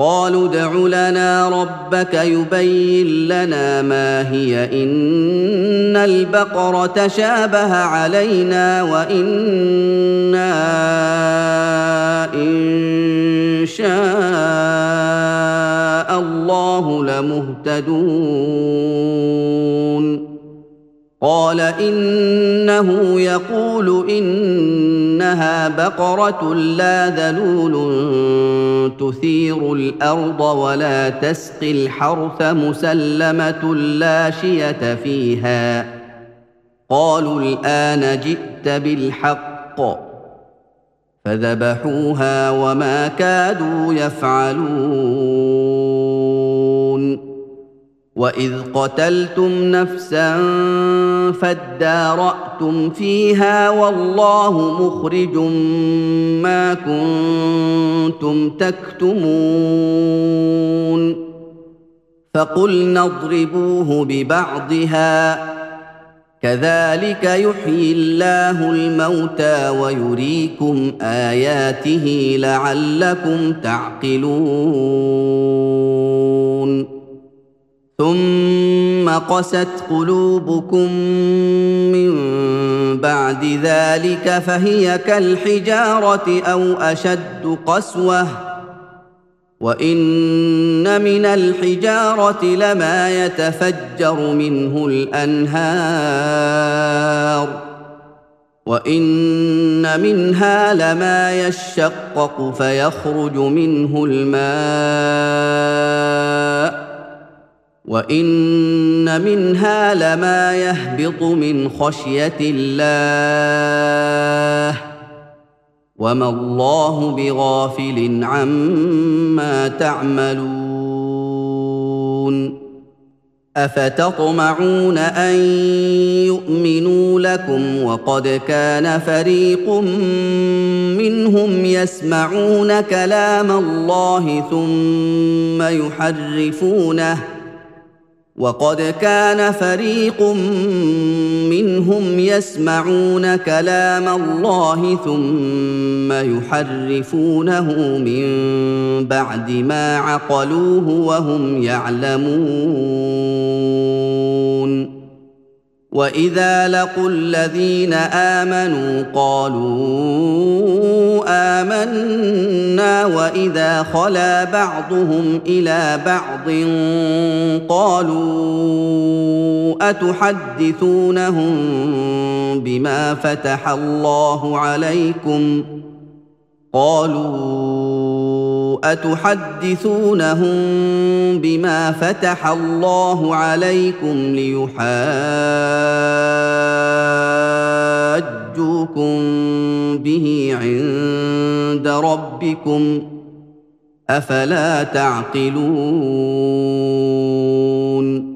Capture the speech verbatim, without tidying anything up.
قالوا ادْعُ لَنَا رَبَّكَ يُبَيِّن لَّنَا مَا هِيَ إِنَّ الْبَقَرَ تَشَابَهَ عَلَيْنَا وَإِنَّا إِن شَاءَ اللَّهُ لَمُهْتَدُونَ قَالَ إِنَّهُ يَقُولُ إِنَّهَا بَقَرَةٌ لَّا ذَلُولٌ تُثِيرُ الْأَرْضَ وَلَا تَسْقِي الْحَرْثَ مُسَلَّمَةٌ لَّا شِيَةَ فِيهَا قَالُوا الْآنَ جِئْتَ بِالْحَقِّ فَذَبَحُوهَا وَمَا كَادُوا يَفْعَلُونَ وَإِذْ قَتَلْتُمْ نَفْسًا فَادَّارَأْتُمْ فِيهَا وَاللَّهُ مُخْرِجٌ مَّا كُنتُمْ تَكْتُمُونَ فَقُلْنَا اضْرِبُوهُ بِبَعْضِهَا كَذَٰلِكَ يُحْيِي اللَّهُ الْمَوْتَىٰ وَيُرِيكُمْ آيَاتِهِ لَعَلَّكُمْ تَعْقِلُونَ ثُمَّ قَسَتْ قُلُوبُكُم مِّن بَعْدِ ذَٰلِكَ فَهِيَ كَالْحِجَارَةِ أَوْ أَشَدُّ قَسْوَةً ۚ وَإِنَّ مِنَ الْحِجَارَةِ لَمَا يَتَفَجَّرُ مِنْهُ الْأَنْهَارُ ۚ وَإِنَّ مِنْهَا لَمَا يَشَّقَّقُ فَيَخْرُجُ مِنْهُ الْمَاءُ ۚ وَإِنَّ مِنْهَا لَمَا يَهْبِطُ مِنْ خَشْيَةِ اللَّهِ ۗ وَمَا اللَّهُ بِغَافِلٍ عَمَّا تَعْمَلُونَ أَفَتَطْمَعُونَ أَن يُؤْمِنُوا لَكُمْ وَقَدْ كَانَ فَرِيقٌ مِّنْهُمْ يَسْمَعُونَ كَلَامَ اللَّهِ ثُمَّ يُحَرِّفُونَهُ وَقَدْ كَانَ فَرِيقٌ مِّنْهُمْ يَسْمَعُونَ كَلَامَ اللَّهِ ثُمَّ يُحَرِّفُونَهُ مِن بَعْدِ مَا عَقَلُوهُ وَهُمْ يَعْلَمُونَ وَإِذَا لَقُوا الَّذِينَ آمَنُوا قَالُوا آمَنَّا وَإِذَا خَلَا بَعْضُهُمْ إِلَىٰ بَعْضٍ قَالُوا أَتُحَدِّثُونَهُم بِمَا فَتَحَ اللَّهُ عَلَيْكُمْ قالوا أتحدثونهم بما فتح الله عليكم ليحاجوكم به عند ربكم أفلا تعقلون